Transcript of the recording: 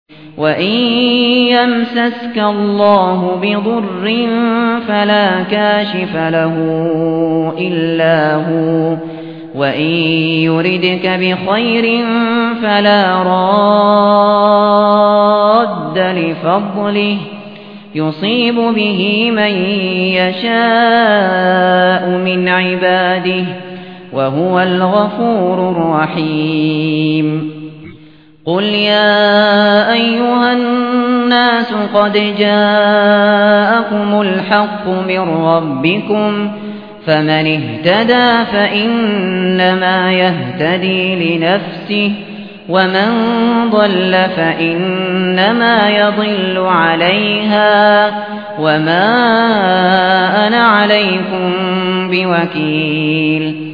وَإِن يَمْسَسْكَ اللَّهُ بِضُرٍّ فَلَا كَاشِفَ لَهُ إِلَّا هُوَ وَإِن يُرِدْكَ بِخَيْرٍ فَلَا رَادَّ لِفَضْلِهِ يُصِيبُ بِهِ مَن يَشَاءُ مِنْ عِبَادِهِ وَهُوَ الْغَفُورُ الرَّحِيمُ قُلْ يَا أَيُّهَا النَّاسُ قَدْ جَاءَكُمُ الْحَقُّ مِنْ رَبِّكُمْ فَمَنِ اهْتَدَىٰ فَإِنَّمَا يَهْتَدِي لِنَفْسِهِ وَمَن ضَلَّ فَإِنَّمَا يَضِلُّ عَلَيْهَا وَمَا أَنَا عَلَيْكُم بِوَكِيلٍ